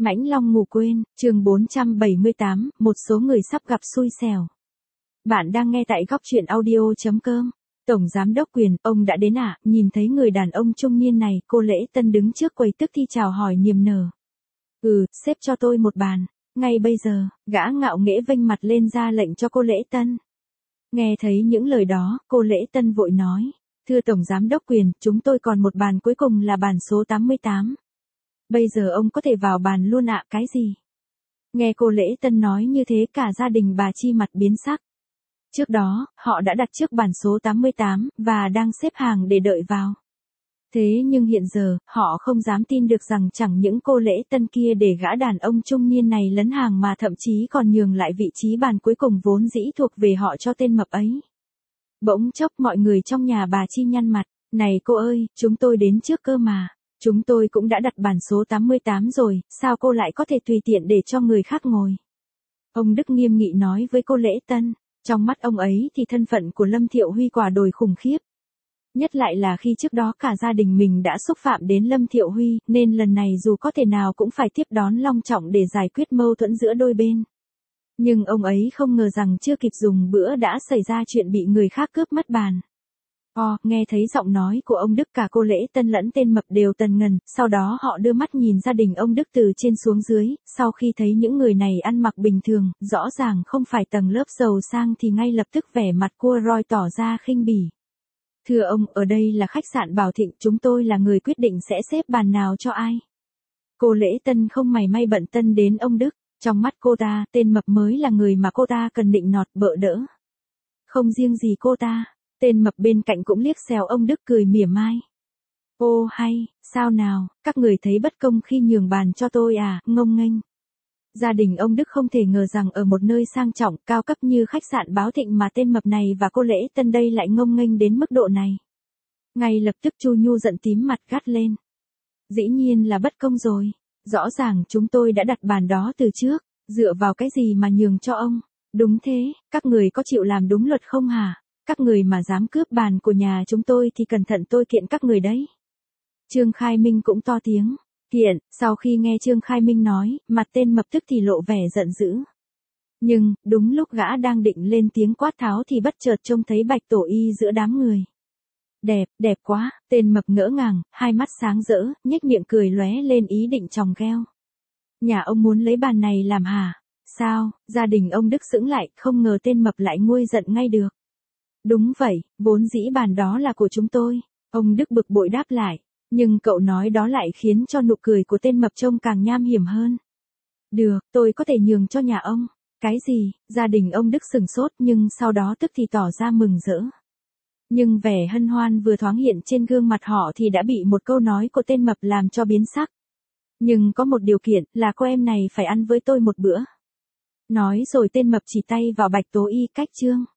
Mãnh Long ngủ quên, chương 478, một số người sắp gặp xui xẻo. Bạn đang nghe tại góc truyện audio.com. Tổng Giám đốc Quyền, ông đã đến ạ, nhìn thấy người đàn ông trung niên này, cô Lễ Tân đứng trước quầy tức thì chào hỏi niềm nở. Xếp cho tôi một bàn. Ngay bây giờ, gã ngạo nghễ vênh mặt lên ra lệnh cho cô Lễ Tân. Nghe thấy những lời đó, cô Lễ Tân vội nói. Thưa Tổng Giám đốc Quyền, chúng tôi còn một bàn cuối cùng là bàn số 88. Bây giờ ông có thể vào bàn luôn ạ. Cái gì? Nghe cô Lễ Tân nói như thế cả gia đình bà Chi mặt biến sắc. Trước đó, họ đã đặt trước bàn số 88, và đang xếp hàng để đợi vào. Thế nhưng hiện giờ, họ không dám tin được rằng chẳng những cô Lễ Tân kia để gã đàn ông trung niên này lấn hàng mà thậm chí còn nhường lại vị trí bàn cuối cùng vốn dĩ thuộc về họ cho tên mập ấy. Bỗng chốc mọi người trong nhà bà Chi nhăn mặt. Này cô ơi, chúng tôi đến trước cơ mà. Chúng tôi cũng đã đặt bàn số 88 rồi, sao cô lại có thể tùy tiện để cho người khác ngồi? Ông Đức nghiêm nghị nói với cô Lễ Tân. Trong mắt ông ấy thì thân phận của Lâm Thiệu Huy quả đồi khủng khiếp. Nhất lại là khi trước đó cả gia đình mình đã xúc phạm đến Lâm Thiệu Huy, nên lần này dù có thể nào cũng phải tiếp đón long trọng để giải quyết mâu thuẫn giữa đôi bên. Nhưng ông ấy không ngờ rằng chưa kịp dùng bữa đã xảy ra chuyện bị người khác cướp mất bàn. Nghe thấy giọng nói của ông Đức cả cô Lễ Tân lẫn tên mập đều tần ngần, sau đó họ đưa mắt nhìn gia đình ông Đức từ trên xuống dưới, sau khi thấy những người này ăn mặc bình thường, rõ ràng không phải tầng lớp giàu sang thì ngay lập tức vẻ mặt cua roi tỏ ra khinh bỉ. Thưa ông, ở đây là khách sạn Bảo Thịnh, chúng tôi là người quyết định sẽ xếp bàn nào cho ai. Cô Lễ Tân không mảy may bận tâm đến ông Đức, trong mắt cô ta, tên mập mới là người mà cô ta cần nịnh nọt bợ đỡ. Không riêng gì cô ta. Tên mập bên cạnh cũng liếc xéo ông Đức cười mỉa mai. Ô hay, sao nào, các người thấy bất công khi nhường bàn cho tôi à, ngông nghênh. Gia đình ông Đức không thể ngờ rằng ở một nơi sang trọng, cao cấp như khách sạn Báo Thịnh mà tên mập này và cô Lễ Tân đây lại ngông nghênh đến mức độ này. Ngay lập tức Chu Nhu giận tím mặt gắt lên. Dĩ nhiên là bất công rồi, rõ ràng chúng tôi đã đặt bàn đó từ trước, dựa vào cái gì mà nhường cho ông. Đúng thế, các người có chịu làm đúng luật không hả? Các người mà dám cướp bàn của nhà chúng tôi thì cẩn thận tôi kiện các người đấy. Trương Khai Minh cũng to tiếng. Kiện, sau khi nghe Trương Khai Minh nói, mặt tên mập tức thì lộ vẻ giận dữ. Nhưng, đúng lúc gã đang định lên tiếng quát tháo thì bất chợt trông thấy Bạch Tổ Y giữa đám người. Đẹp quá, tên mập ngỡ ngàng, hai mắt sáng rỡ, nhếch miệng cười lóe lên ý định chòng gheo. Nhà ông muốn lấy bàn này làm hả? Sao? Gia đình ông Đức sững lại, không ngờ tên mập lại nguôi giận ngay được. Đúng vậy, vốn dĩ bàn đó là của chúng tôi. Ông Đức bực bội đáp lại. Nhưng cậu nói đó lại khiến cho nụ cười của tên mập trông càng nham hiểm hơn. Được, tôi có thể nhường cho nhà ông. Cái gì? Gia đình ông Đức sửng sốt nhưng sau đó tức thì tỏ ra mừng rỡ. Nhưng vẻ hân hoan vừa thoáng hiện trên gương mặt họ thì đã bị một câu nói của tên mập làm cho biến sắc. Nhưng có một điều kiện là cô em này phải ăn với tôi một bữa. Nói rồi tên mập chỉ tay vào Bạch Tố Y cách Trương.